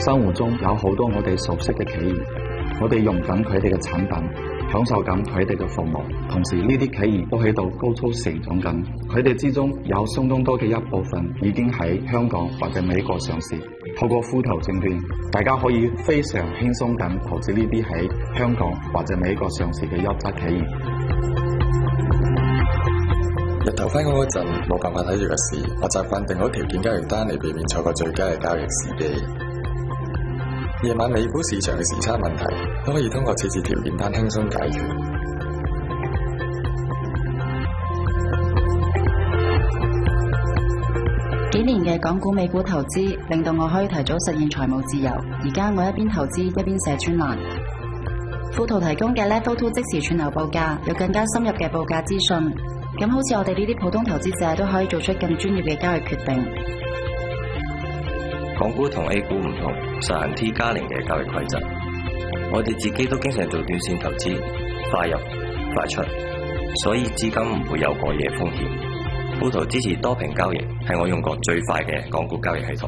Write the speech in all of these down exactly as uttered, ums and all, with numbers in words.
生活中有好多我哋熟悉嘅企業，我哋用緊佢哋嘅產品，享受緊佢哋嘅服務，同時呢啲企業都喺度高速成長緊，佢哋之中有相當多嘅一部分已經喺香港或者美國上市。透過富途證券，大家可以非常輕鬆咁投資呢啲喺香港或者美國上市嘅優質企業。 日頭返工嗰陣冇辦法睇住個市，我習慣定好條件交易單嚟避免錯過最佳嘅交易時機。夜晚美股市場嘅時差問題都可以通過設置條件單輕鬆解決。 幾年嘅港股美股投資令到我可以提早實現財務自由。而家我一邊投資一邊寫專欄。富途提供嘅 Level Two 即時串流報價，有更加深入嘅報價資訊。咁好似我哋呢啲普通投資者都可以做出更專業嘅交易決定。 港股同 A 股唔同，實行 T 加零嘅交易規則。我哋自己都經常做短線投資，快入快出，所以資金唔會有過夜風險。富途支持多屏交易，係我用過最快嘅港股交易系統。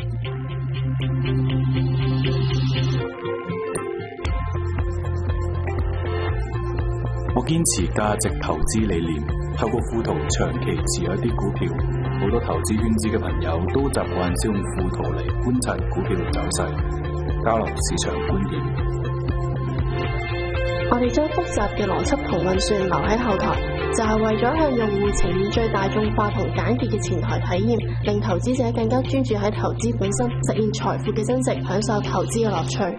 我堅持價值投資理念，透過富途長期持有一啲股票。好多投資圈子嘅朋友都習慣使用富途嚟觀察股票嘅走勢，交流市場觀點。 我哋將複雜嘅邏輯同運算留喺後台，就係為咗向用戶呈現最大眾化同簡潔嘅前台體驗，令投資者更加專注喺投資本身，實現財富嘅增值，享受投資嘅樂趣。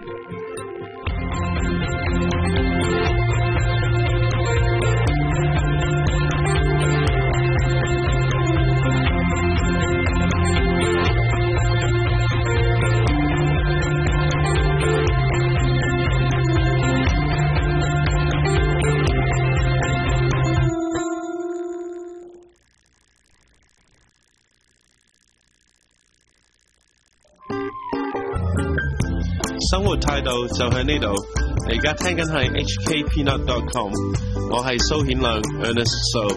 生活態度就喺呢度。你而家聽緊係 H K Peanut dot com， 我係蘇顯亮 Ernest So。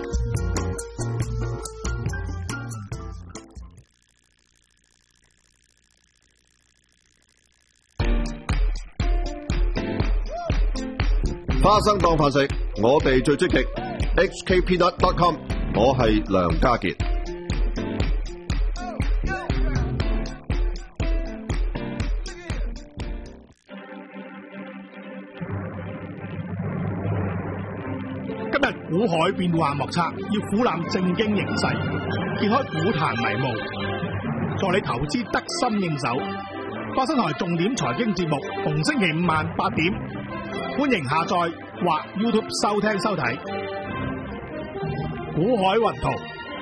花生當飯食，我哋最積極。H K Peanut dot com， 我係梁家傑。 今日股海變幻莫測，要俯瞰政經形勢，揭開股壇迷霧，助你投資得心應手。花生台重點財經節目，逢星期五晚八點，歡迎下載或 YouTube 收聽收睇。股海雲圖。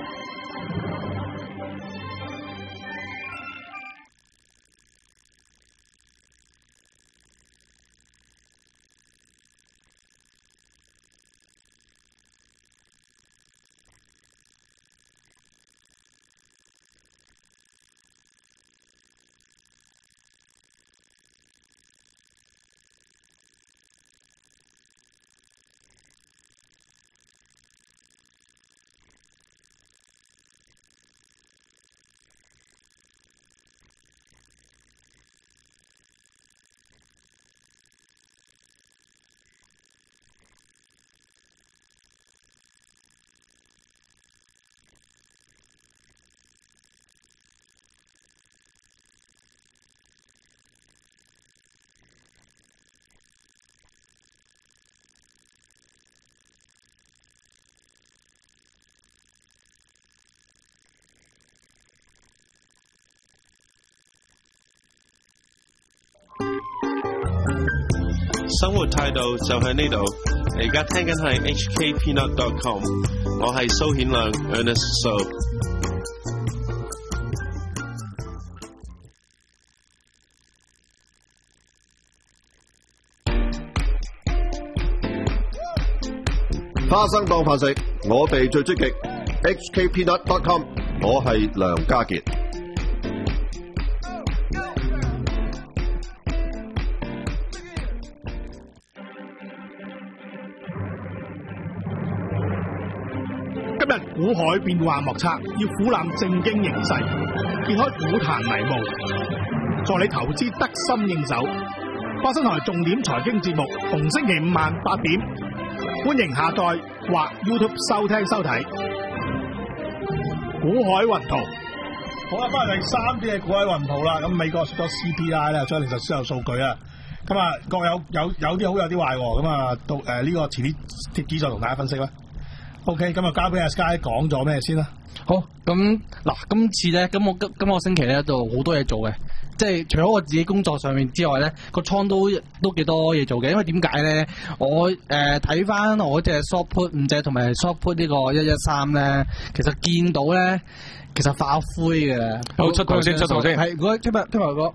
生活態度就喺呢度。你而家聽緊係 H K Peanut dot com， 我係蘇顯亮 Ernest So。 花生當飯食，我哋最積極。H K Peanut dot com， 我係梁家傑。 今日股海變幻莫測，要俯瞰政經形勢，揭開股壇迷霧， 助你投資得心應手。花生台重點財經節目，逢星期五晚八點，歡迎下載或 YouTube 收聽收睇。股海雲圖，好啦，翻嚟第三啲嘅股海雲圖啦。咁美國出咗 C P I 啦，出嚟就銷售數據啦。咁啊，各有有有啲好，有啲壞。咁啊，到誒呢個遲啲貼紙再同大家分析啦。OK，咁啊，交俾阿 Sky 講咗咩先啦？ 好，咁嗱，今次咧，咁我今今個星期咧就好多嘢做嘅。即係除咗我自己工作上面之外咧，個倉都都幾多嘢做嘅。因為點解咧？我誒睇翻我隻 short put 五隻同埋 short put 呢個一一三咧，其實見到咧，其實化灰嘅。 好，出圖先，出圖先。 係，如果聽日聽日個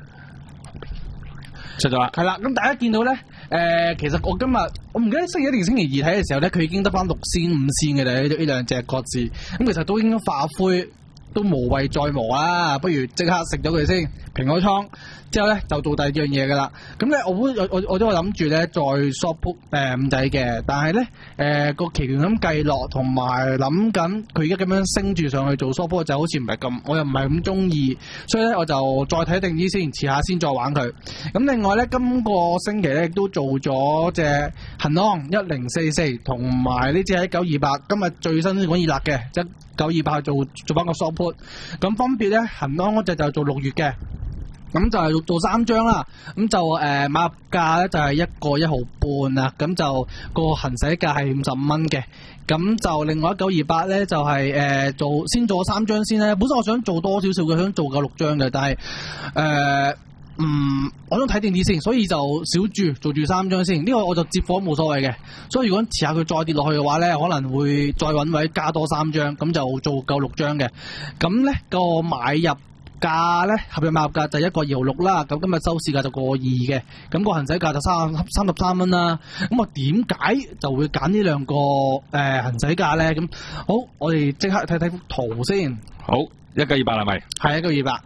出咗啦。 係啦，咁大家見到咧，誒、呃，其實我今日我唔記得星期一定星期二睇嘅時候咧，佢已經得翻六仙五仙嘅啦，呢呢兩隻各自。咁其實都已經化灰。都無謂再磨啦，不如即刻食咗佢先，平咗倉之後咧就做第二樣嘢噶啦。咁咧我我我我都諗住咧再 short put 誒五仔嘅，但係咧誒個期權咁計落，同埋諗緊佢而家咁樣升住上去做 short put 就好似唔係咁，我又唔係咁中意，所以咧我就再睇定啲先，遲下先再玩佢。咁另外咧今個星期咧亦都做咗隻恆安一零四四，同埋呢隻喺九二八，今日最新講熱辣嘅一九二八做做翻個 short put。咁分別咧，恆安嗰隻就做六月嘅，咁就係做三張啦。咁就誒、呃、買入價咧就係一個一毫半啊。咁就個行使價係五十五蚊嘅。咁就另外一九二八咧就係、是、誒、呃、做先做三張先咧。本身我想做多少少嘅，想做夠六張嘅，但係誒、呃、嗯，我想睇定啲先，所以就少注做住三張先。呢、這個我就接貨冇所謂嘅。所以如果遲下佢再跌落去嘅話咧，可能會再揾位加多三張，咁就做夠六張嘅。咁咧、那個買入價咧，合約買入價就一個二毫六啦。咁今日收市價就個二嘅，咁、那個行使價就三三十三蚊啦。咁我點解就會揀呢兩個誒、呃、行使價咧？咁好，我哋即刻睇睇幅圖先。 好，一九二八係咪？ 係一九二八。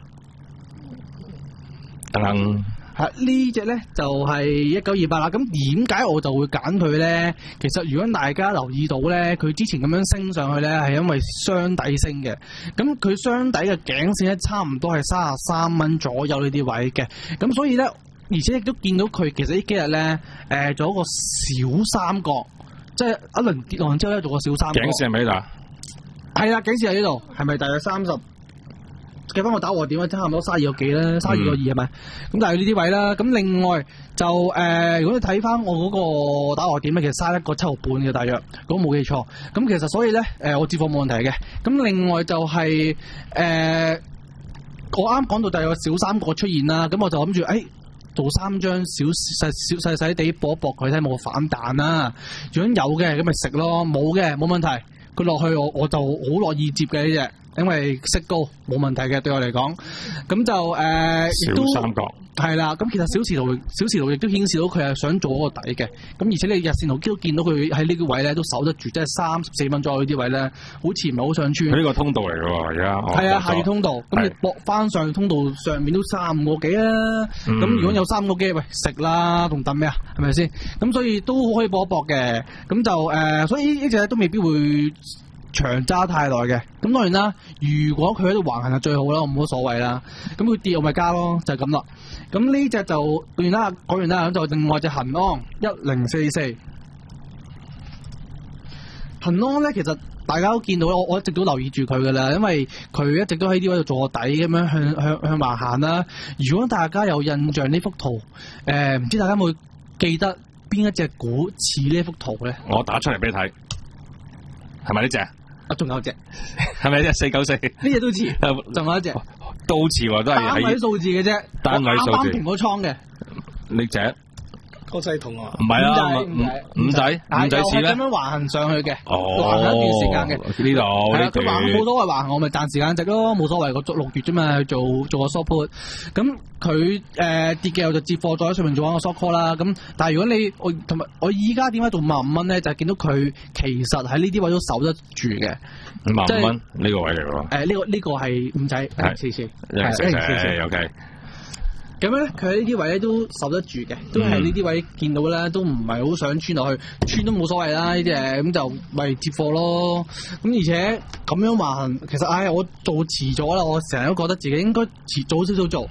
等等。 係呢隻咧就係一九二八啦。咁點解我就會揀佢咧？其實如果大家留意到咧，佢之前咁樣升上去咧，係因為雙底升嘅。咁佢雙底嘅頸線咧，差唔多係三十三蚊左右呢啲位嘅。咁所以咧，而且亦都見到佢其實呢幾日咧，誒、呃、做一個小三角，即係一輪跌落之後咧，做個小三角。 頸線係咪呢度啊？ 係啦，頸線喺呢度，係咪大約三十？計翻我打和點啊，差唔多卅二個幾啦，卅二個二係咪？咁但係呢啲位啦，咁另外就誒、呃，如果你睇翻我嗰個打和點咧，其實卅一個七毫半嘅大約，如果冇記錯。咁其實所以咧，誒、呃、我接貨冇問題嘅。咁另外就係、是、誒、呃，我啱講到第二個小三角出現啦，咁我就諗住誒做三張小細小細細地搏一搏佢睇有冇反彈啦。如果有嘅咁咪食咯，冇嘅冇問題。佢落去我我就好樂意接嘅呢隻。因為息高冇問題嘅，對我嚟講，咁就誒、呃、 小三角係啦。咁其實小時圖小時圖亦都顯示到佢係想做嗰個底嘅。咁而且你日線圖都見到佢喺呢個位咧都守得住，即係三十四蚊左右呢啲位咧，好似唔係好想穿。 佢呢個通道嚟嘅喎，而家係啊，下跌通道。咁你搏翻上通道上面都三五個幾啦。咁、嗯、如果有三個幾，喂食啦，同等咩啊？係咪先？咁所以都可以搏一搏嘅。咁就誒、呃，所以呢隻都未必會長揸太耐嘅，咁當然啦。如果佢喺度橫行就最好啦，我冇乜所謂啦。咁佢跌我咪加咯，就係咁啦。咁呢隻就講完啦，講完啦，就另外隻恆安一零四四。恆安咧，其實大家都見到我我一直都留意住佢噶啦，因為佢一直都喺呢位度做個底咁樣向向向橫行啦。如果大家有印象呢幅圖，誒、呃、唔知大家有冇記得邊一隻股似呢幅圖咧？ 我打出嚟俾你睇，係咪呢隻？ 啊，仲有一隻， 係咪呢隻四九四？呢隻都似，仲有一隻都似喎，都係單位數字嘅啫， 單位數字。啱啱平咗倉嘅呢隻。 個細筒啊， 唔係啊，五仔五仔似咧，咁樣橫行上去嘅，橫一段時間嘅呢度，係啊，佢橫冇所謂橫，我咪賺時間值咯，冇所謂個足六月啫嘛，去做做個 short put，咁佢誒跌嘅我就接貨再喺上面做翻個 short call 啦，咁但係如果你我同埋我依家點解做五萬五蚊咧，就係見到佢其實喺呢啲位都守得住嘅， 五萬五蚊呢個位嚟喎， 誒呢個呢個係五仔係四四， 係四四 OK。 咁咧，佢喺呢啲位咧都守得住嘅，都係呢啲位見到咧，都唔係好想穿落去，穿都冇所謂啦。呢啲誒咁就咪接貨咯。咁而且咁樣話，其實唉、哎，我做遲咗啦，我成日都覺得自己應該遲早少少做，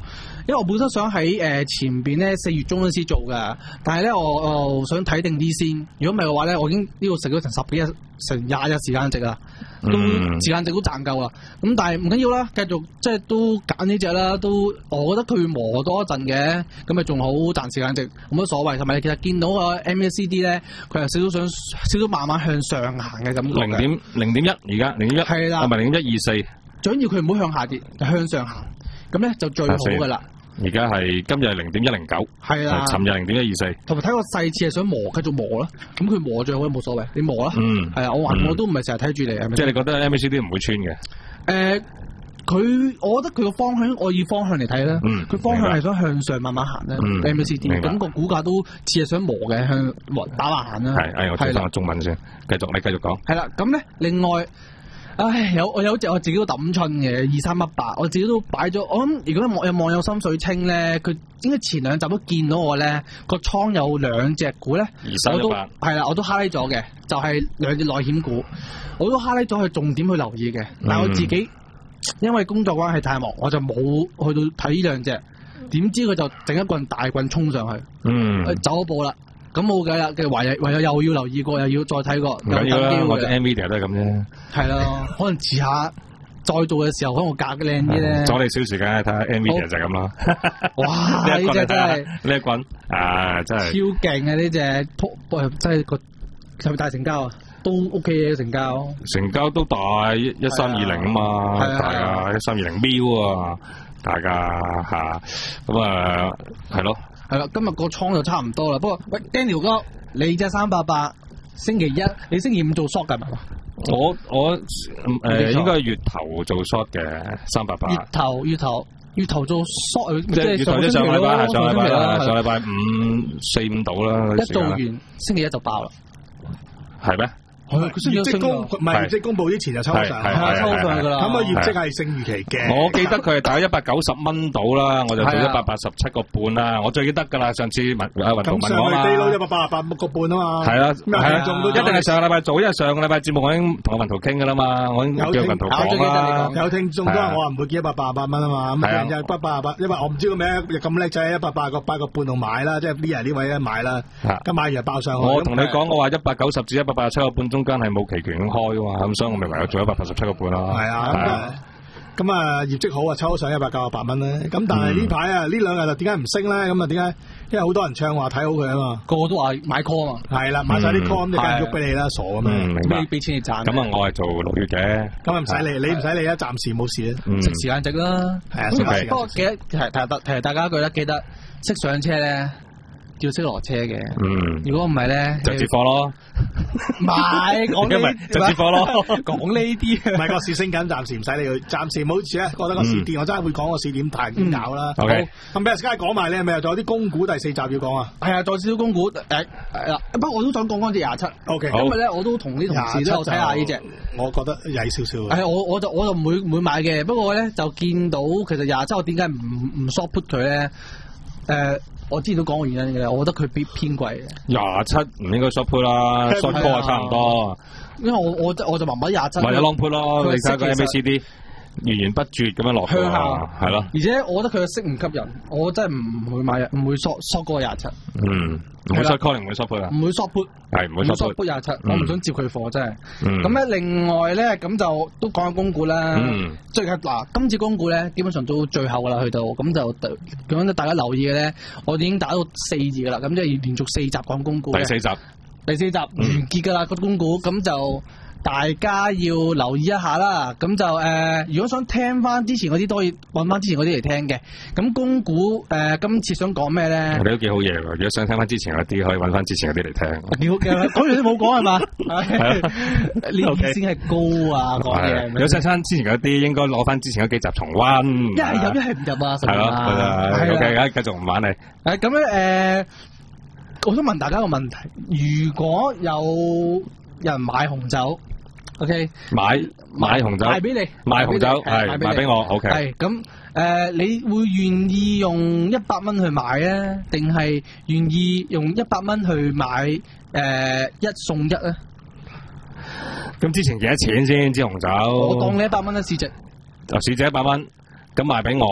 因為我本身想喺誒、呃、前邊咧四月中嗰時做㗎，但係咧我我想睇定啲先。如果唔係嘅話咧，我已經呢度食咗成十幾日、成廿日時間值啦，都、嗯、時間值都賺夠啦。咁但係唔緊要啦，繼續即係都揀呢隻啦。都我覺得佢磨多一陣嘅，咁咪仲好賺時間值，冇乜所謂。同埋其實見到個 M A C D 咧，佢係少少想少少慢慢向上行嘅感覺。 零點零點一而家零點一係啦，係咪零點一二四？最緊要佢唔好向下跌，向上行，咁咧就最好噶啦。而家係今日係零點一零九，係啦，尋日零點一二四。同埋睇個細次係想磨，繼續磨啦。咁佢磨最好都冇所謂，你磨啦。嗯，係啊，我話我都唔係成日睇住你，係咪？即係你覺得 M A C D 唔會穿嘅？誒、呃，佢我覺得佢個方向，我以方向嚟睇咧，佢、嗯、方向係想向上慢慢行咧。嗯、M A C D 咁個股價都似係想磨嘅，向打橫行啦。係，誒，我睇翻個中文先，繼續你繼續講。係啦，咁咧另外。唉，有我有隻我自己都抌春嘅二三一八，我自己都擺咗。我諗如果有網友心水清咧，佢應該前兩集都見到我咧個倉有兩隻股咧，二三一八係啦，我都 highlight 咗嘅，就係、是、兩隻內險股，我都 highlight 咗，去重點去留意嘅。但係我自己、嗯、因為工作關係太忙，我就冇去到睇呢兩隻。點知佢就整一棍大棍衝上去，嗯，走咗步啦。咁冇計啦，嘅唯有唯有又要留意過，又要再睇過。唔緊要啦，我隻 Nvidia 都係咁啫。係咯，可能遲下再做嘅時候，可能我價靚啲咧。阻你少時間睇下 Nvidia 就係咁啦。哇！呢隻真係呢一棍啊，真係超勁啊！呢隻撲真係個係咪大成交啊？都 OK 嘅成交。成交都大一一三二零啊嘛，大啊一三二零秒啊，大㗎嚇。咁啊係咯。係啦，今日個倉就差唔多啦。不過喂 Daniel 哥，你隻三八八星期一，你星期五做 short 㗎嘛？我我誒、呃、應該係月頭做 short 嘅三八八。月頭月頭月頭做 short， 即係月頭即上禮拜，上禮拜啦，上禮拜五四五到啦。一做完星期一就爆啦，係咩？業績公唔係業績公佈之前就抽上，係啊抽上㗎啦。咁個業績係勝預期嘅。我記得佢係打一百九十蚊到啦，我就做一百八十七個半啦。我最記得㗎啦，上次問阿雲圖問我嘛。咁上去低咯，一百八十八個半啊嘛。係啦，係啊，一定係上個禮拜做，因為上個禮拜節目我已經同阿雲圖傾㗎啦嘛，我已經叫雲圖講啦。有聽眾都話我話唔會見一百八十八蚊啊嘛，咁啊一百八十八，因為我唔知個名咁叻仔，一百八十個八個半度買啦，即係呢日呢位咧買啦，咁買完就爆上去。我同你講，我話一百九十至一百八十七個半中間係冇期權開㗎嘛，咁所以我咪唯有做一百八十七個半啦。係啊，咁啊業績好啊，抽上一百九十八蚊咧。咁但係呢排啊呢兩日就點解唔升咧？咁啊點解？因為好多人唱話睇好佢啊嘛，個個都話買 call 啊嘛。係啦，買晒啲 call 咁就梗係喐俾你啦，傻咁樣。明白。俾錢你賺。咁啊，我係做六月嘅。咁啊唔使理，你唔使理啊，暫時冇事啊。食時間值啦。係啊，不過記得提提提大家一句啦，記得識上車咧。要識落車嘅，嗯，如果唔係咧，就接貨咯。唔係講呢啲，就接貨咯。講呢啲，唔係個市升緊，暫時唔使你去，暫時冇事咧。覺得個市跌，我真係會講個市點大點搞啦。好，咁俾阿 Sky 講埋咧，係咪仲有啲公股第四集要講啊？係啊，再少少公股誒係啦。不過我都想講翻隻廿七。O K，今日咧我都同啲同事都睇下呢隻，我覺得曳少少。係我我就我就唔會唔會買嘅。不過咧就見到其實廿七我點解唔唔 short put 佢咧？誒。我之前都講過原因嘅，我覺得佢偏偏貴嘅。廿七唔應該 short put 啦 ，short call 啊差唔多。因為我我我就麻麻廿七。咪有 long put 咯，你睇下個 M A C D 源源不絕咁樣落去啊，係咯。而且我覺得佢嘅息唔吸引，我真係唔會買，唔會 short short 過廿七。嗯，唔會 short call 定唔會 short put 啊？唔會 short put，係唔會 short put 廿七，我唔想接佢貨真係。咁咧另外咧咁就都講下公股啦。最近嗱今次公股咧基本上都最後噶啦，去到咁就咁樣大家留意嘅咧，我哋已經打到四字噶啦，咁即係連續四集講公股。第四集，第四集完結噶啦個公股，咁就。大家要留意一下啦，咁就誒、呃，如果想聽翻之前嗰啲，都可以揾翻之前嗰啲嚟聽嘅。咁公股誒、呃，今次想講咩咧？你都幾好嘢喎！如果想聽翻之前嗰啲，可以揾翻之前嗰啲嚟聽。幾好嘅，講完都冇講係嘛？呢啲先係高啊！講嘢。如果想聽之前嗰啲，應該攞翻之前嗰幾集重溫。一係入，一係唔入啊！係咯，係 OK，而家繼續唔玩你。誒咁咧誒，我想問大家個問題：如果有人買紅酒 ，OK， 買買紅酒，賣俾你，賣紅酒係賣俾我 ，OK，係咁誒，你會願意用一百蚊去買啊，定係願意用一百蚊去買誒、呃、一送一啊？咁之前幾多錢先支紅酒？我當你一百蚊嘅市值，就市值一百蚊，咁賣俾我，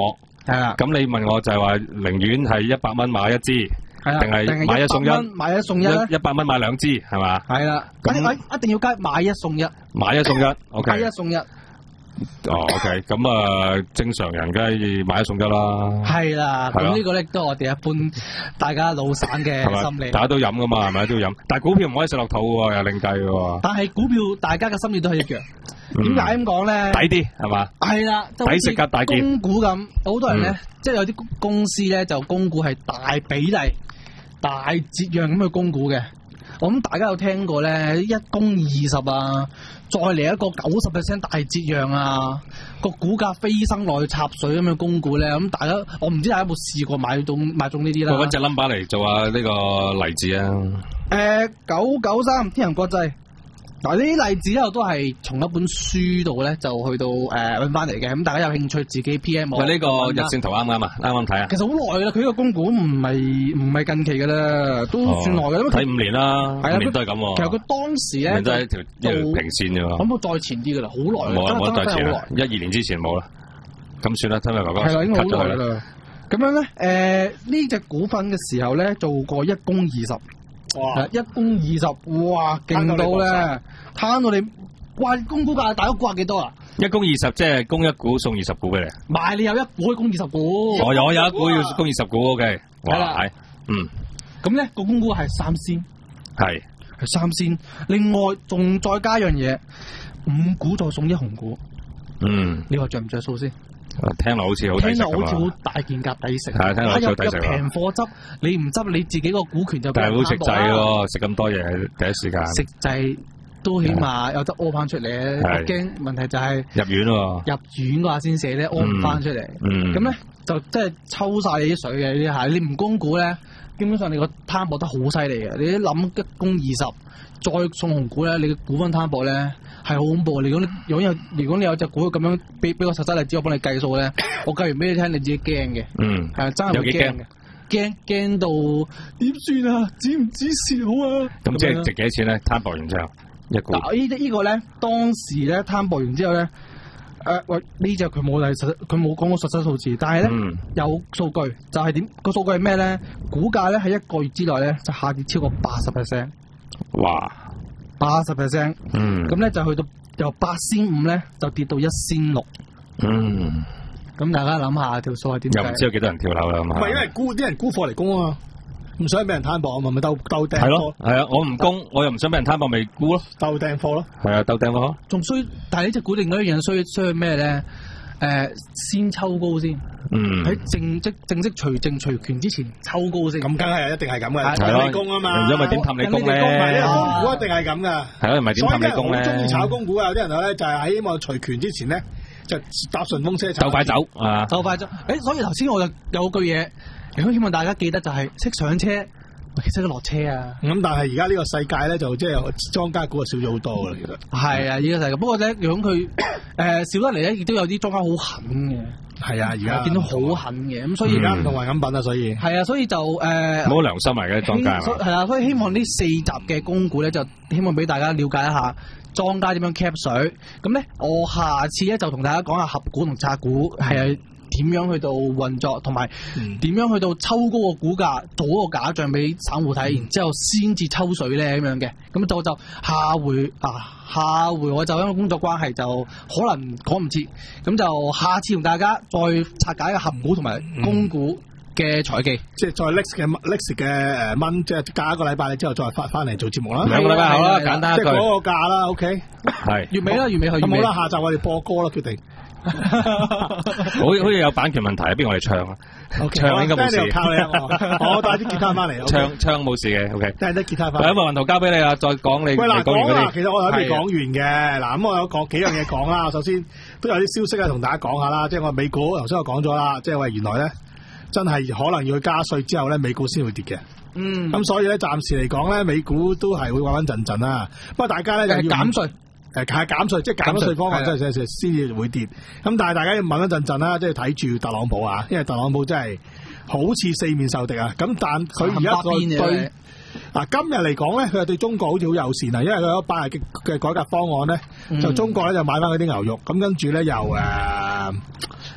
係啦。 咁你問我就係話，寧願係一百蚊買一支。定係買一送一， 買一送一咧， 一百蚊買兩支係嘛？ 係啦，咁一定要加買一送一， 買一送一 ，OK， 買一送一。 哦 ，OK， 咁啊，正常人梗係買一送一啦。 係啦，咁呢個咧都係我哋一般大家老散嘅心理。 大家都飲噶嘛，係咪都要飲？但係股票唔可以食落肚喎，又另計喎。 但係股票大家嘅心理都係一樣。點解咁講咧？ 抵啲係嘛？ 係啦， 抵食夾大件。 供股咁，好多人咧，即係有啲公司咧就供股係大比例。大折讓咁去供股嘅，我諗大家有聽過咧，一供二十啊，再嚟一個九十 percent 大折讓啊，個股價飛升落去插水咁樣供股咧，咁大家我唔知大家有冇試過買到買中呢啲啦。 我揾隻 number 嚟做下呢個例子啊。 誒，九九三天人國際。嗱，呢啲例子咧都係從一本書度咧就去到誒揾翻嚟嘅，咁大家有興趣自己 P M 我。 喂，呢個日線圖啱唔啱啊？啱啱睇啊？ 其實好耐啦，佢呢個供股唔係唔係近期噶啦，都算耐噶啦。 睇五年啦，五年都係咁。 其實佢當時咧就係條條平線啫喎。 可唔可以再前啲噶啦？好耐。 冇冇再前啦，一二年之前冇啦。咁算啦，真係哥哥。 係啦，已經好耐啦。咁樣咧，誒呢隻股份嘅時候咧做過一供二十。哇！一供二十，哇，勁到咧，攤到你，哇！供股價大家估下幾多啊？ 一供二十，即係供一股送二十股俾你。 買你有一股可以供二十股。 我有我有一股要供二十股 ，OK。 係啦， 嗯。 咁咧個供股係三仙。 係。 係三仙，另外仲再加樣嘢，五股再送一紅股。 嗯。 你話着唔着數先？ 聽落好似好抵食， 聽落好似好大件夾抵食。 係聽落好似好抵食。 平貨執，你唔執你自己個股權就俾人攤薄啦。但係好食滯喎， 食咁多嘢第一時間。 食滯都起碼有得屙翻出嚟。我驚問題就係入院喎。 入院嘅話先寫咧，屙唔翻出嚟。 嗯。咁咧就即係抽晒你啲水嘅呢啲係，你唔供股咧，基本上你個攤薄得好犀利嘅。你一諗一供二十，再送紅股咧，你嘅股份攤薄咧。係好恐怖！如果你如果有如果你有隻股咁樣俾俾個實質例子，我幫你計數咧，我計完俾你聽，你自己驚嘅。 嗯， 係真係會驚嘅，驚驚到點算啊？止唔止蝕好啊？ 咁即係值幾多錢咧？攤薄完之後一股。 嗱，呢呢個咧，當時咧攤薄完之後咧，誒喂，呢隻佢冇係實，佢冇講過實質數字，但係咧、嗯、有數據，就係點個數據係咩咧？股價咧喺一個月之內咧就下跌超過八十 percent。 哇！ 八十 percent， 嗯，咁咧就去到由八仙五咧就跌到一仙六， 嗯， 咁大家諗下條數係點？ 又唔知有幾多人跳樓啦嘛？ 唔係因為沽啲人沽貨嚟供啊嘛，唔想俾人攤薄啊嘛，咪鬥鬥掟貨。 係咯，係啊，我唔供，我又唔想俾人攤薄，咪沽咯， 鬥掟貨咯。 係啊，鬥掟貨。 仲需，但係呢隻股另外一樣需需要咩咧？誒、呃，先抽高先，嗯，喺正即正式除證除權之前抽高先， 咁梗係一定係咁嘅，氹你供啊嘛， 因為點氹你供咧？ 供股一定係咁噶， 係咯，唔係點氹你供咧？ 所以好中意炒供股啊！有啲人咧就係喺希望除權之前咧就搭順風車， 就快走啊！ 就快走。誒，所以頭先我就有句嘢，如果希望大家記得就係識上車。其實都落車啊！ 咁、嗯、但係而家呢個世界咧，就即係莊家股啊少咗好多噶啦，其實係啊，呢、這個世界。不過咧，如果佢誒少得嚟咧，亦都有啲莊家好狠嘅。 係啊，而家見到好狠嘅，咁所以而家唔同壞飲品啊，所以係啊，所以就誒冇、呃、良心嚟嘅莊家係啊，所以希望呢四集嘅供股咧，就希望俾大家了解一下莊家點樣 cap 水。咁咧，我下次咧就同大家講下合股同拆股係。嗯點樣去到運作，同埋點樣去到抽高個股價，做個假象俾散戶睇，然之後先至抽水咧咁樣嘅。咁就就下回啊，下回我就因為工作關係就可能講唔切，咁就下次同大家再拆解個合股同埋供股嘅財技， 嗯、即係再 next 嘅 next 嘅誒蚊，即係隔一個禮拜之後再翻翻嚟做節目啦。 兩個禮拜好啦，簡單一句， 即係嗰個價啦 ，OK。 係月尾啦，月尾去。咁好啦，下集我哋播歌啦，決定。 好好似有版權問題啊，邊我哋唱啊？ okay, 唱應該冇事。 靠你我我帶啲吉他翻嚟。 Okay. 唱唱冇事嘅 ，OK。 帶啲吉他翻嚟。 咁啊，雲圖交俾你啊，再講你。 喂嗱，講啦，其實我有未講完嘅。嗱，咁的我有講幾樣嘢講啦。首先都有啲消息啊，同大家講下啦。即係我美股頭先我講咗啦，即係話原來咧真係可能要加稅之後咧，美股先會跌嘅。 嗯。咁所以咧，暫時嚟講咧，美股都係會穩穩陣陣啦。不過大家咧就要減稅。 誒係減稅，即係減咗稅方案，即係先先至會跌。咁但係大家要問一陣陣啦，即係睇住特朗普啊，因為特朗普真係好似四面受敵啊。咁但佢而家對嗱今日嚟講咧，佢係對中國好似好友善啊，因為佢有一班嘅嘅改革方案咧，嗯、就中國咧就買翻嗰啲牛肉，咁跟住咧又誒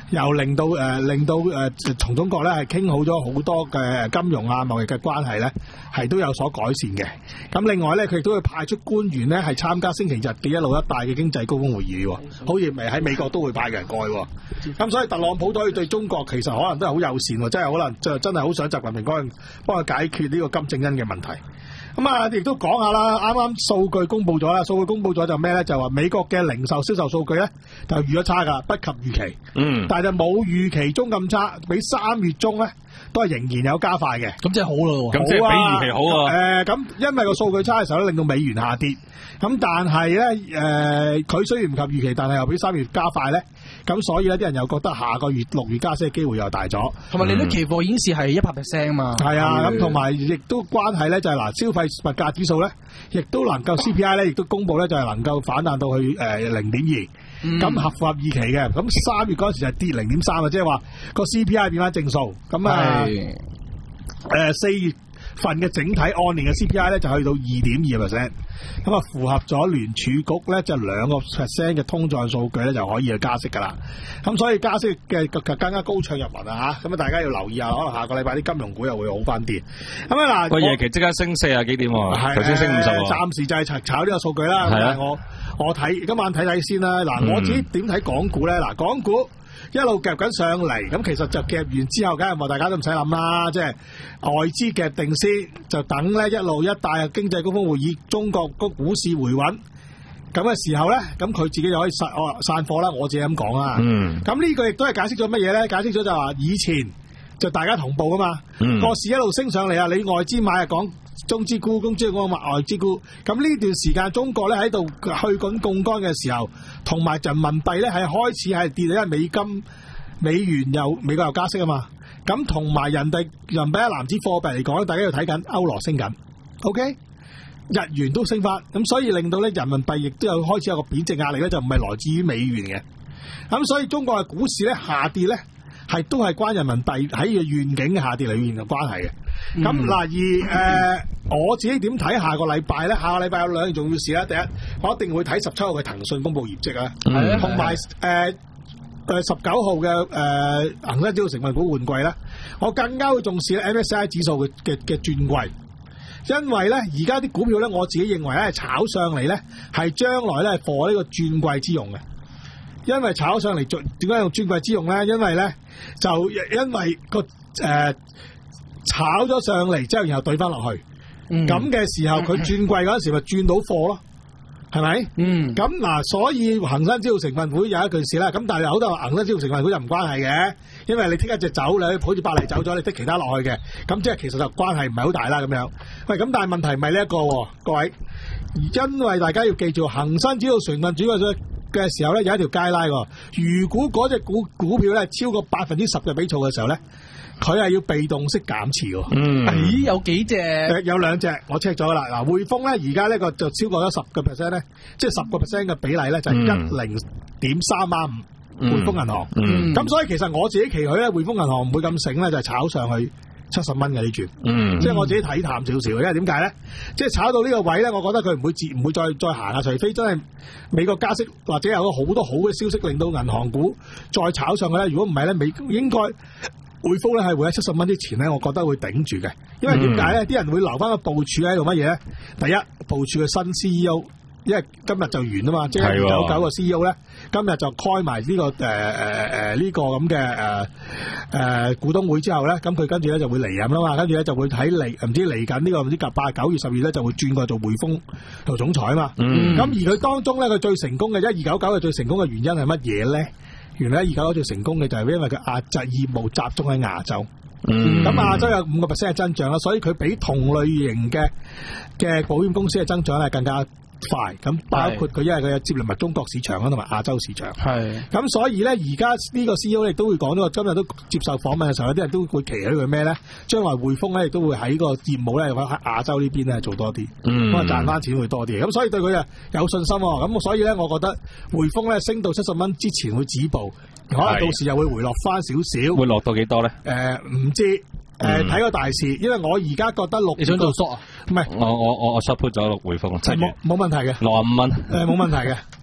又令到誒、呃、令到誒同、呃、中國咧係傾好咗好多嘅金融啊貿易嘅關係咧，係都有所改善嘅。咁另外咧，佢亦都會派出官員咧係參加星期日嘅一路一帶嘅經濟高峰會議喎，好似咪喺美國都會派人過去喎。咁所以特朗普對對中國其實可能都係好友善喎，真係可能就真係好想習近平嗰陣幫佢解決呢個金正恩嘅問題。咁啊，亦都講下啦，啱啱數據公布咗啦，數據公布咗就咩咧？就話美國嘅零售銷售數據咧就預咗差噶，不及預期。嗯。但係就冇預期中咁差，比三月中咧都係仍然有加快嘅。 咁即係好咯。 咁即係比預期好啊。 誒，咁、呃、因為個數據差嘅時候咧，令到美元下跌。咁但係咧，誒、呃，佢雖然唔及預期，但係又比三月加快咧。咁所以咧，啲人又覺得下個月六月加息嘅機會又大咗。 同埋你啲期貨顯示係一百 percent 嘛。係啊，咁同埋亦都關係咧，就係、是、嗱，消費物價指數咧，亦都能夠 C P I 咧，亦都公布咧，就係能夠反彈到去誒零點二，咁合乎合預期嘅。咁三月嗰時就係跌零點三啊，即係話個 C P I 變翻正數。咁啊，誒四月份嘅整體按年嘅 C P I 咧就去到二點二 percent， 咁啊符合咗聯儲局咧就兩個 percent 嘅通脹數據咧就可以去加息噶啦。咁所以加息嘅更加高唱入雲啊嚇！咁啊大家要留意下，可能下個禮拜啲金融股又會好翻啲。咁啊嗱， 個夜期即刻升四十幾點喎，頭先升五十喎。 暫時就係炒炒呢個數據啦。係啊，我我睇今晚睇睇先啦。嗱、嗯，我自己點睇港股咧？嗱，港股一路夾緊上嚟，咁其實就夾完之後，梗係話大家都唔使諗啦，即係外資夾定先，就等咧一路一帶嘅經濟高峰會議，中國個股市回穩，咁嘅時候咧，咁佢自己就可以散哦散貨啦。我自己咁講啊。嗯。咁呢個亦都係解釋咗乜嘢咧？解釋咗就話以前就大家同步噶嘛，個、嗯、市一路升上嚟啊，你外資買啊講中資沽，中資沽買外資沽。咁呢段時間中國咧喺度去緊槓桿嘅時候，同埋人民幣咧係開始係跌，因為美金、美元又美國又加息啊嘛。咁同埋人哋人民幣一籃子貨幣嚟講，大家要睇緊歐羅升緊 ，OK？ 日元都升翻，咁所以令到咧人民幣亦都有開始有個貶值壓力咧，就唔係來自於美元嘅。咁所以中國嘅股市咧下跌咧，係都係關人民幣喺個願景嘅下跌裏面嘅關係嘅。咁、嗯、嗱而誒、呃，我自己點睇下個禮拜咧？下個禮拜有兩樣重要事啦。第一，我一定會睇十七號嘅騰訊公佈業績啊，同埋誒誒十九號嘅誒恒生指數成分股換季啦。我更加會重視咧 M S C I 指數嘅嘅嘅轉季。因為咧，而家啲股票咧，我自己認為咧，炒上嚟咧，係將來咧，係貨呢個轉季之用嘅。因為炒上嚟做點解用轉季之用咧？因為咧，就因為個誒、呃、炒咗上嚟之後，然後對翻落去，咁、嗯、嘅時候，佢轉季嗰陣時咪轉到貨咯，係咪？嗯。咁嗱，所以恒生指數成分股有一件事啦。咁但係好多恒生指數成分股就唔關係嘅。因為你剔一隻走，你好似百麗走咗，你剔其他落去嘅，咁即係其實就關係唔係好大啦咁樣。喂，咁但係問題唔係呢一個喎，各位，因為大家要記住，恒生指數成分主嘅嘅時候咧，有一條街拉喎。如果嗰隻股股票咧超過百分之十嘅比重嘅時候咧，佢係要被動式減持喎。 嗯。咦？有幾隻？ 有兩隻，我 check 咗啦。嗱，匯豐咧而家呢個就超過咗十個 percent 咧，即係十個 percent 嘅比例咧就係一零點三孖五。匯豐銀行，咁、嗯、所以其實我自己期許咧，匯豐銀行唔會咁醒咧，就係、是、炒上去七十蚊嘅呢轉，即係我自己睇淡少少，因為點解咧？即、就、係、是、炒到呢個位咧，我覺得佢唔會唔會再再行啊，除非真係美國加息或者有好多好嘅消息令到銀行股再炒上去咧。如果唔係咧，美應該匯豐咧係會喺七十蚊之前咧，我覺得會頂住嘅。因為點解咧？啲、嗯、人會留翻個部署喺度乜嘢咧？第一，部署嘅新 C E O。因為今日就完啊嘛，即係一九九個 C E O 咧，今日就開埋呢、這個誒誒誒呢個咁嘅誒誒股東會之後咧，咁佢跟住咧就會離任啦嘛，跟住咧就會睇嚟唔知嚟緊呢個唔知夾八九月十月咧就會轉過做匯豐做總裁啊嘛。咁、嗯、而佢當中咧佢最成功嘅一二九九嘅最成功嘅原因係乜嘢咧？原來一二九九最成功嘅就係因為佢亞洲業務集中喺亞洲。咁、嗯、亞洲有五個 percent 嘅增長啦，所以佢比同類型嘅嘅保險公司嘅增長咧更加快，咁包括佢因為佢有接連埋中國市場啦，同埋亞洲市場。係，咁所以咧，而家呢個 C E O 亦都會講咗，今日都接受訪問嘅時候，有啲人都會期許佢咩咧？將來匯豐咧亦都會喺個業務咧喺亞洲呢邊咧做多啲，咁啊賺翻錢會多啲。咁所以對佢啊有信心。咁所以咧，我覺得匯豐咧升到七十蚊之前會止步，可能到時又會回落翻少少。會落到幾多咧？誒、呃，唔知。誒、嗯，睇個大市，因為我而家覺得六，你想做 short 啊？唔係，我我我我 short put 咗六匯豐，冇冇問題嘅，六十五蚊，誒、呃，冇問題嘅。誒、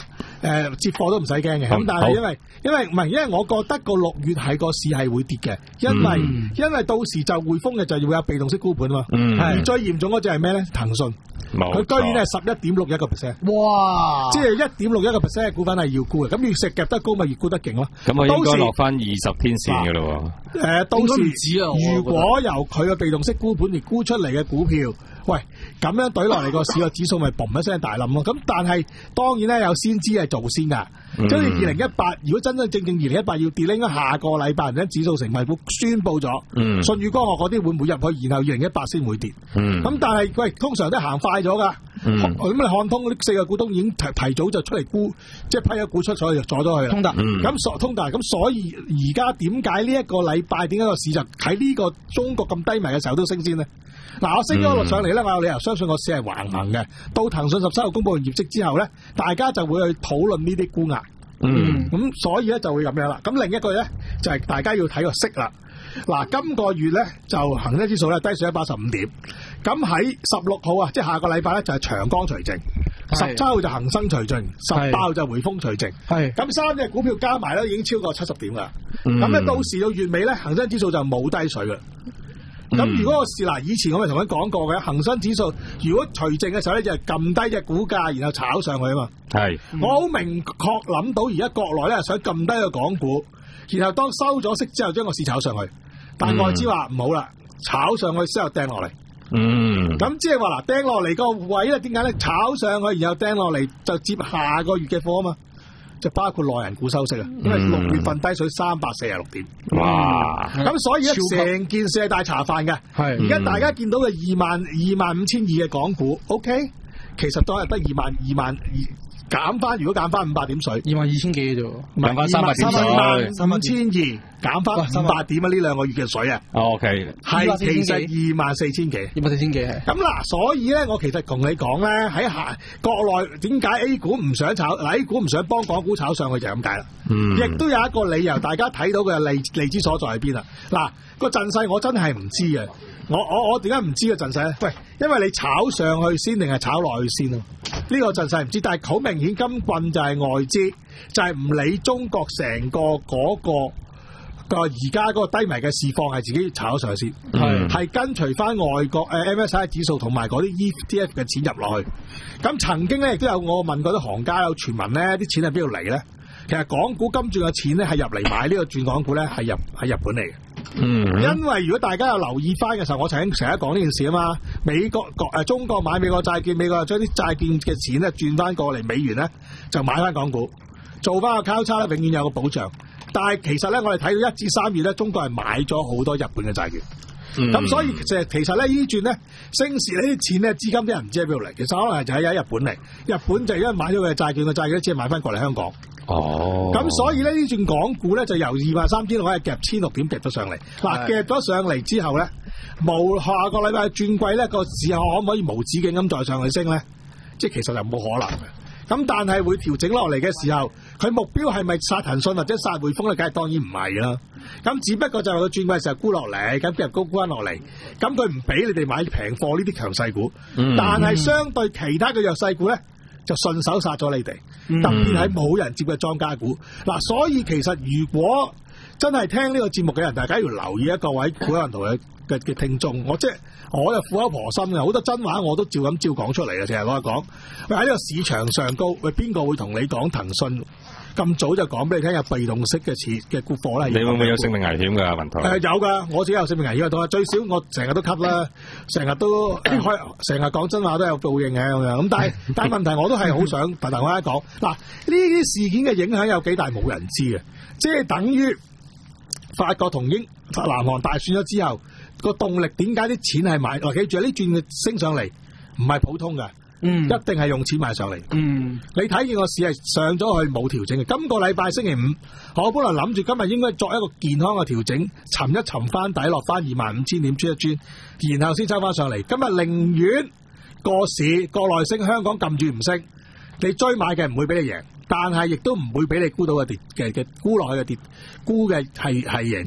誒接貨都唔使驚嘅。咁但係因為因為唔係，因為我覺得個六月係個市係會跌嘅，因為、嗯、因為到時就匯豐嘅就會有被動式沽盤嘛。嗯，係最嚴重嗰隻係咩咧？騰訊。佢居然係十一點六一個 percent， 哇！即係一點六一個 percent 嘅股份係要沽嘅，咁越食夾得高咪越沽得勁咯。 咁我應該落翻二十天線嘅咯喎。 誒，到時如果由佢嘅被動式沽盤而沽出嚟嘅股票，喂，咁樣懟落嚟個市個指數咪嘣一聲大冧咯。咁但係當然咧有先知係做先㗎，即係二零一八，如果真真正正二零一八要跌咧，應該下個禮拜人指數成分股宣佈咗，嗯、舜宇光學嗰啲會唔會入去，然後二零一八先會跌。咁、嗯、但係喂，通常都行快咗㗎。咁你漢通嗰啲四個股東已經提提早就出嚟沽，即係批咗股出，所以就阻咗佢啦。通達，咁所、嗯、通達，咁所以而家點解呢一個禮拜點解個市就喺呢個中國咁低迷嘅時候都升先呢？嗱，我升咗落上嚟咧，我有理由相信個市係橫行嘅。到騰訊十七號公佈完業績之後咧，大家就會去討論呢啲沽壓。嗯，咁所以咧就會咁樣啦。咁另一個咧就係、是、大家要睇個息啦。嗱，今個月咧就恒生指數咧低水一百一十五點。咁喺十六號啊，即係下個禮拜咧就係長江除淨，十七號就恒生除淨，十八號就匯豐除淨。係咁三隻股票加埋咧已經超過七十點啦。咁咧、嗯、到時到月尾咧恒生指數就冇低水啦。咁、嗯、如果個市嗱，以前我咪同佢講過嘅，恒生指數如果除淨嘅時候咧，就係撳低隻股價，然後炒上去啊嘛。係，我好明確諗到而家國內咧想撳低個港股，然後當收咗息之後將個市炒上去，但外資話唔好啦，炒上去之後掟落嚟。嗯，咁即係話嗱，掟落嚟個位咧，點解咧？炒上去，然後掟落嚟就接下個月嘅貨啊嘛。就包括內人股收息啊，因為六月份低水三百四十六點，哇！咁、嗯、所以咧成件事係大茶飯嘅。係而家大家見到嘅二萬二萬五千二嘅港股 ，OK， 其實都係得二萬二萬二。減翻，如果減翻五百點水，二萬二千幾嘅啫，減翻三百點水，二萬五千二減翻五百點啊！呢兩個月嘅水啊、哦、，OK， 係其實二萬四千幾，二萬四千幾係。咁嗱，所以咧，我其實同你講咧，喺下國內點解 A 股唔想炒，嗱 A 股唔想幫港股炒上去就係咁解啦。嗯，亦都有一個理由，大家睇到嘅利利之所在喺邊啊？嗱，個陣勢我真係唔知嘅。我我我點解唔知個陣勢咧？喂，因為你炒上去先定係炒落去先啊？呢、這個陣勢唔知，但係好明顯金棍就係外資，就係、是、唔理中國成個嗰、那個個而家嗰個低迷嘅市況係自己炒上去先，係係、嗯、跟隨翻外國誒 M S C I 指數同埋嗰啲 E T F 嘅錢入落去。咁曾經咧亦都有我問過啲行家有傳聞咧，啲錢喺邊度嚟咧？其實港股金轉嘅錢咧係入嚟買呢個轉港股咧係入係日本嚟嘅。嗯，因為如果大家有留意翻嘅時候，我曾經成日講呢件事啊嘛。美國國誒中國買美國債券，美國將啲債券嘅錢咧轉翻過嚟美元咧，就買翻港股，做翻個交叉咧，永遠有個保障。但係其實咧，我哋睇到一至三月咧，中國係買咗好多日本嘅債券。咁、嗯、所以其實其實咧呢轉咧升市呢啲錢咧資金啲人唔知喺邊度嚟，其實可能係就喺喺日本嚟。日本就因為買咗佢嘅債券，個債券只係買翻過嚟香港。哦，咁所以咧呢轉港股咧就由二萬三千六係夾千六點夾咗上嚟。嗱，夾咗上嚟之後咧，無下個禮拜轉季咧個市可唔可以無止境咁再上去升咧？即係其實就冇可能嘅。咁但係會調整落嚟嘅時候，佢目標係咪殺騰訊或者殺匯豐咧？梗係當然唔係啦。咁只不過就係佢轉季嘅時候沽落嚟，咁又高沽翻落嚟，咁佢唔俾你哋買平貨呢啲強勢股，嗯、但係相對其他嘅弱勢股咧，就順手殺咗你哋，嗯、特別係冇人接嘅莊家股。嗱，所以其實如果真係聽呢個節目嘅人，大家要留意一個位股人圖嘅嘅嘅聽眾，我即係我又苦口婆心嘅，好多真話我都照咁照講出嚟嘅，成日講一講。喂，喺呢個市場上高，喂邊個會同你講騰訊咁早就講俾你聽有被動式嘅錢嘅股貨咧？你會唔會有性命危險㗎？文圖誒有㗎，我自己有性命危險嘅，最少我成日都咳啦，成日都開，成日講真話都有報應嘅咁樣。咁但係但係問題我都係好想同大家講，嗱呢啲事件嘅影響有幾大冇人知嘅，即係等於法國同英南韓大選咗之後，個動力點解啲錢係買？嗱，記住呢轉升上嚟唔係普通嘅。嗯，一定係用錢買上嚟。嗯，你睇見個市係上咗去冇調整嘅。今個禮拜星期五，我本來諗住今日應該作一個健康嘅調整，沉一沉翻底，落翻二萬五千點轉一轉，然後先抽翻上嚟。今日寧願個市國內升，香港撳住唔升，你追買嘅唔會俾你贏，但係亦都唔會俾你沽到嘅跌嘅嘅沽落去嘅跌，沽嘅係係贏錢。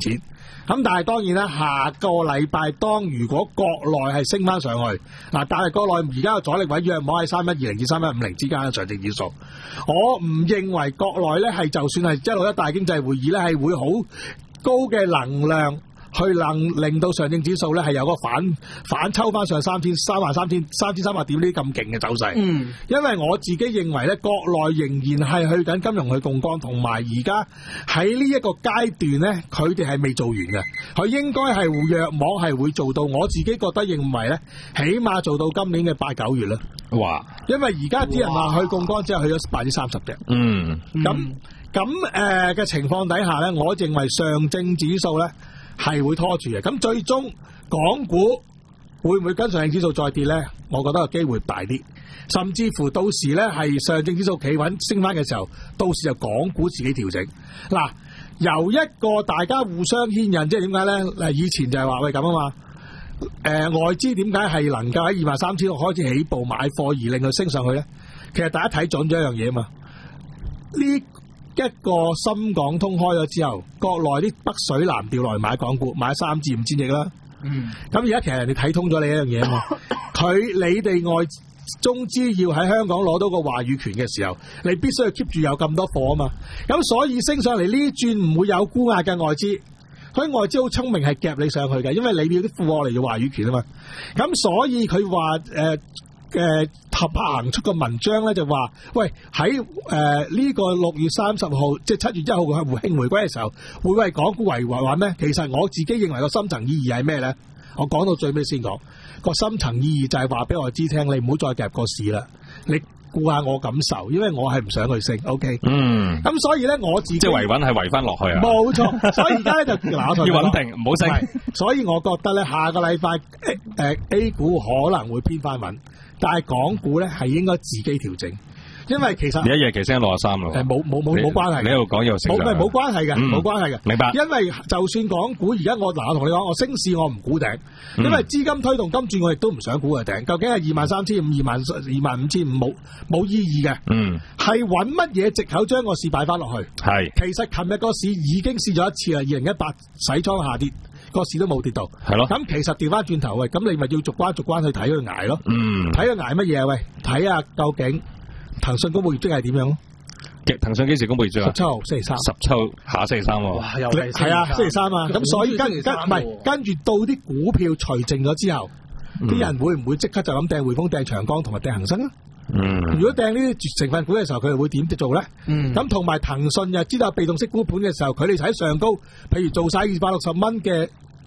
咁但係當然啦，下個禮拜當如果國內係升翻上去，嗱，但係國內而家嘅阻力位約摸喺三一二零至三一五零之間嘅上證指數，我唔認為國內咧係就算係一路一大經濟會議咧係會好高嘅能量。去能令到上證指數咧係有個反反抽翻上三千三萬三千三千三百點呢啲咁勁嘅走勢。嗯，因為我自己認為咧，國內仍然係去緊金融去槓桿，同埋而家喺呢一個階段咧，佢哋係未做完嘅，佢應該係約摸係會做到。我自己覺得認為咧，起碼做到今年嘅八九月啦。哇！因為而家啲人話去槓桿之後去咗百分之三十嘅。嗯，咁咁誒嘅情況底下咧，我認為上證指數咧係會拖住嘅，咁最終港股會唔會跟上證指數再跌呢？我覺得個機會大啲，甚至乎到時呢係上證指數企穩升翻嘅時候，到時就港股自己調整。嗱，由一個大家互相牽引，即係點解呢？以前就係話喂咁啊嘛，誒、呃、外資點解係能夠喺二萬三千六開始起步買貨而令佢升上去呢？其實大家睇準咗一樣嘢啊嘛，呢一個深港通開咗之後，國內啲北水南調來買港股，買三至五千億啦。嗯，咁而家其實人哋睇通咗你一樣嘢啊嘛，佢你哋外中資要喺香港攞到個話語權嘅時候，你必須要 keep 住有咁多貨啊嘛。咁所以升上嚟呢轉唔會有沽壓嘅外資，佢外資好聰明係夾你上去嘅，因為你要啲貨嚟嘅話語權啊嘛。咁所以佢話誒。誒合行出個文章咧，就話喂喺誒呢個六月三十號，即係七月一號嘅互慶回歸嘅時候，會為港股維穩咩？其實我自己認為個深層意義係咩咧？我講到最尾先講個深層意義就係話俾我知聽，你唔好再夾個市啦，你顧下我感受，因為我係唔想去升。O K， 嗯，咁所以咧我自己即係維穩係維翻落去啊，冇錯。所以而家咧就嗱，要穩定，唔好升。所以我覺得咧下個禮拜誒 A 股可能會偏翻穩。但係港股咧係應該自己調整，因為其實你一夜期升六十三咯，誒冇冇冇冇關係，你喺度講又升，冇冇關係嘅，冇、嗯、關係嘅，明白？因為就算港股而家我嗱我同你講，我升市我唔估頂，因為資金推動金轉我亦都唔想估個頂，究竟係二萬三千五、二萬二萬五千五冇冇意義嘅，嗯，係揾乜嘢藉口將個市擺翻落去？係，其實琴日個市已經試咗一次啦，二零一八洗倉下跌。個市都冇跌到，係咯。咁其實調翻轉頭喂，咁你咪要逐關逐關去睇佢捱咯。嗯，睇佢捱乜嘢啊？喂，睇下究竟騰訊公佈業績係點樣咯？騰訊幾時公佈業績啊？十七號星期三。十七號下星期三喎。哇，又係係啊，星期三啊。咁所以跟跟唔係跟住到啲股票除淨咗之後，啲、嗯、人會唔會即刻就咁掟匯豐、掟長江同埋掟恒生啊？嗯。如果掟呢啲成分股嘅時候，佢哋會點做咧？嗯。咁同埋騰訊又知道被動式沽盤嘅時候，佢哋喺上高，譬如做晒二百六十蚊嘅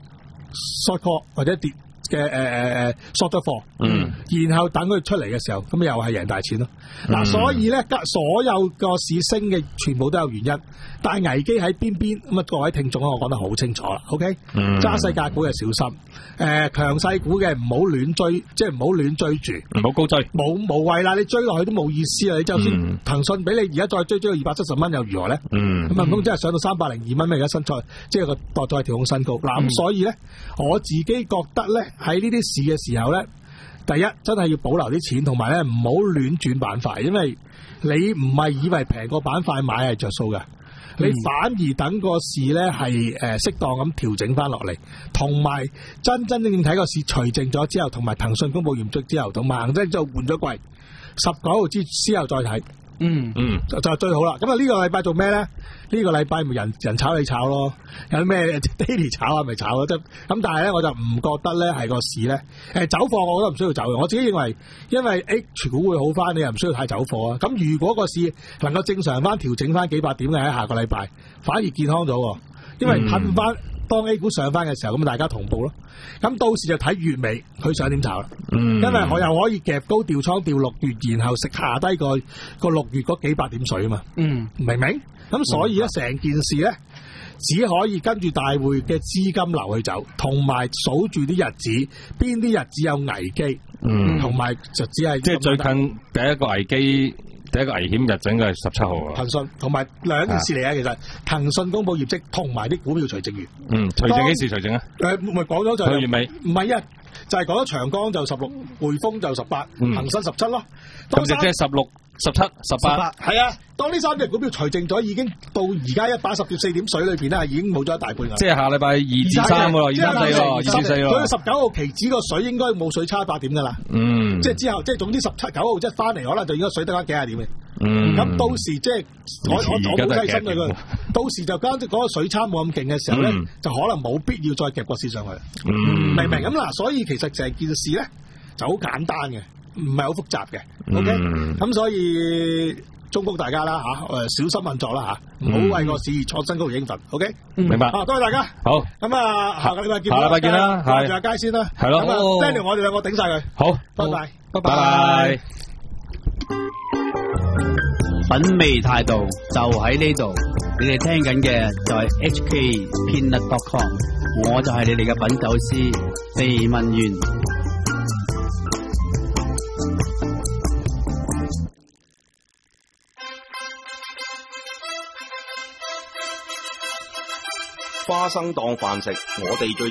short call 或者跌嘅誒誒誒 short 咗貨，嗯，然後等佢出嚟嘅時候，咁又係贏大錢咯。嗱、嗯，所以咧，所有個市升嘅全部都有原因，但係危機喺邊邊咁啊？各位聽眾我講得好清楚啦。OK，揸、嗯、細價股嘅小心，誒、呃、強勢股嘅唔好亂追，即係唔好亂追住，唔好高追，冇無謂啦，你追落去都冇意思啊！你就算騰訊俾你而家再追追到二百七十蚊又如何咧？嗯，咁唔通真係上到三百零二蚊咩？而家新菜即係個代再調控新高。嗱、嗯，咁所以咧，我自己覺得咧。喺呢啲市嘅時候咧，第一真係要保留啲錢，同埋咧唔好亂轉板塊，因為你唔係以為平個板塊買係着數嘅，你反而等個市咧係誒適當咁調整翻落嚟，同埋真真正正睇個市除淨咗之後，同埋騰訊公佈業績之後，同埋恒生就換咗季，十九號之之後再睇。嗯嗯，就就最好啦。咁啊呢個禮拜做咩咧？呢、這個禮拜咪人人炒你炒咯，有咩 daily 炒啊咪炒咯。即咁，但係咧我就唔覺得咧係個市咧誒走貨，我覺得唔需要走嘅。我自己認為，因為 H 股會好翻，你又唔需要太走貨啊。咁如果個市能夠正常翻調整翻幾百點嘅喺下個禮拜，反而健康咗，因為噴翻。嗯當 A 股上翻嘅時候，咁大家同步咯。咁到時就睇月尾佢想點炒啦。嗯，因為我又可以夾高調倉調六月，然後食下低個個六月嗰幾百點水啊嘛。嗯，明唔明？咁所以咧，成件事咧，只可以跟住大會嘅資金流去走，同埋數住啲日子，邊啲日子有危機。嗯，同埋就只係即係最近第一個危機。第一個危險日就應該係十七號啊！騰訊同埋兩件事嚟啊，其實騰訊公佈業績同埋啲股票除淨完。嗯，除淨幾時除淨啊？誒，咪講咗就係月尾。唔係啊，就係講咗長江就十六，匯豐就十八，恒生十七咯。咁即係十六十七、十八， 係啊！當呢三隻股票除淨咗，已經到而家一百一十點四點水裏邊咧，已經冇咗一大半啦。 即係下禮拜二至三噶咯，二三四咯，二至四咯。 所以十九號期指個水應該冇水差一百點噶啦。 嗯。即係之後，即係總之十七九號即係翻嚟，可能就應該水得翻幾廿點嘅。 嗯。 咁到時即係我我我好細心嘅佢，到時就間即嗰個水差冇咁勁嘅時候咧， 嗯、 就可能冇必要再夾個市上去。 嗯。 明唔明咁嗱？所以其實就係件事咧就好簡單嘅。唔係好複雜嘅 ，OK，咁、嗯、所以祝福大家啦吓，誒小心運作啦吓，唔好為個市而創新高而興奮 ，OK， 明白， 啊多謝大家， 好， 咁啊下個禮拜見， 下禮拜見啦， 係，下街先啦， 係咯， 咁啊 Daniel 我哋兩個頂晒佢， 好， 拜拜， 拜拜， 品味態度就喺呢度，你哋聽緊嘅就係 H K Peanut dot com， 我就係你哋嘅品酒師肥文員。 花生當飯食，我哋最